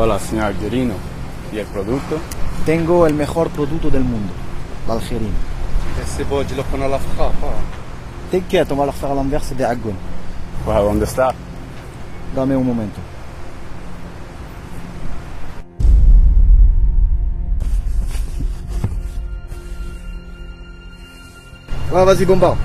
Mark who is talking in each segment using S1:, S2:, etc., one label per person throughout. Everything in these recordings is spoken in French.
S1: Hola, señor Algerino. ¿Y el producto?
S2: Tengo el mejor producto del mundo, l'Algérine.
S1: Ese bollo lo pone a la frapa.
S2: T'es quieto, on va leur faire à l'envers, c'est des agon.
S1: Wow, ¿dónde está?
S2: Dame un momento. Ouais, vas-y, bomba.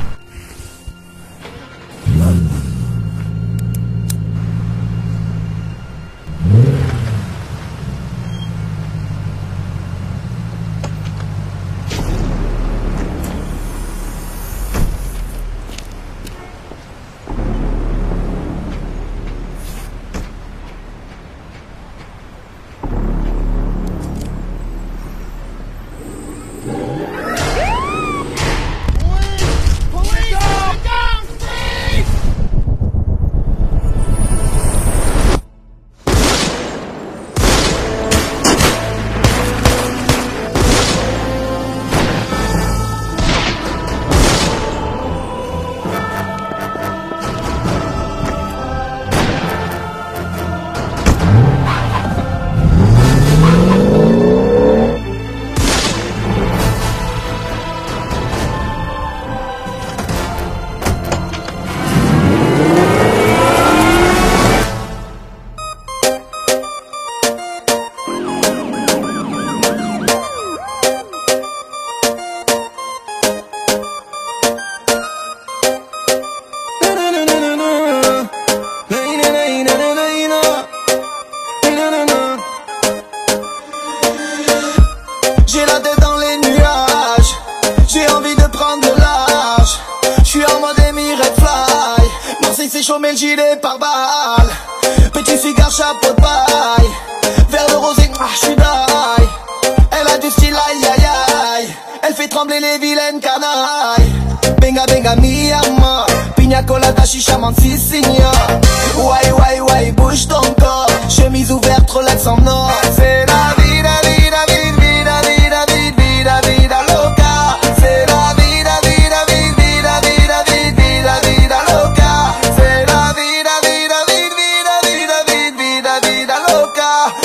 S3: J'ai la tête dans les nuages, j'ai envie de prendre le large. J'suis en mode Emirates Fly, Marseille c'est chaud mais le gilet par balle. Petit cigare, chapeau de paille, verre de rosé, j'suis d'ail. Elle a du style, aïe aïe aïe, elle fait trembler les vilaines canailles. Benga benga mi amor, pina colada, chicha, mantisigna. Ouais ouais ouais, bouge ton corps, chemise ouverte, relax en or. C'est la vida, vida, vida, vida, vida, vida, vida, vida loca. C'est la vida, vida, vida, vida, vida, vida, vida loca. C'est la vida, vida, vida, vida, vida, vida, vida loca.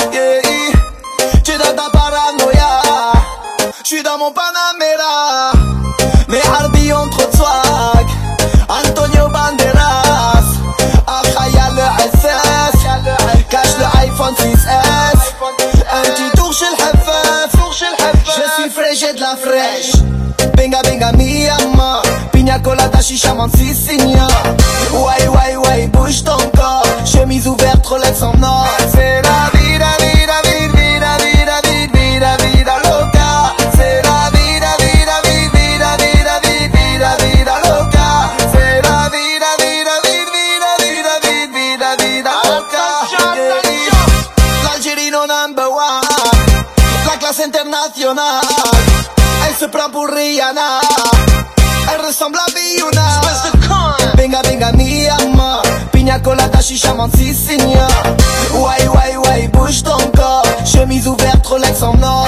S3: Yeah, tu es dans ta paranoïa, j'suis dans mon Panamera. Mais Harbi ont trop de swag, Antonio Banderas, Akhaya le SS, cache le iPhone 6S, un petit tour chez le Heffef, je suis frais, j'ai de la fraîche. Benga benga mi amor, pina colada, chicha, mantisigna. Ouais ouais ouais, bouge ton corps, chemise ouverte, Rolex en or. C'est la vida, vida, vida, vida, vida, vida, vida loca. C'est la vida, vida, vida, vida, vida, vida, vida loca. C'est la vida, vida, vida, vida, vida, vida, vida loca. L'Algérino number one, la classe internationale. Elle se prend pour Rihanna, elle ressemble à Beyoncé. Benga benga mi amor, pina colada, chicha, mantisigna. Ouais ouais ouais, bouge ton corps, chemise ouverte, Rolex en or.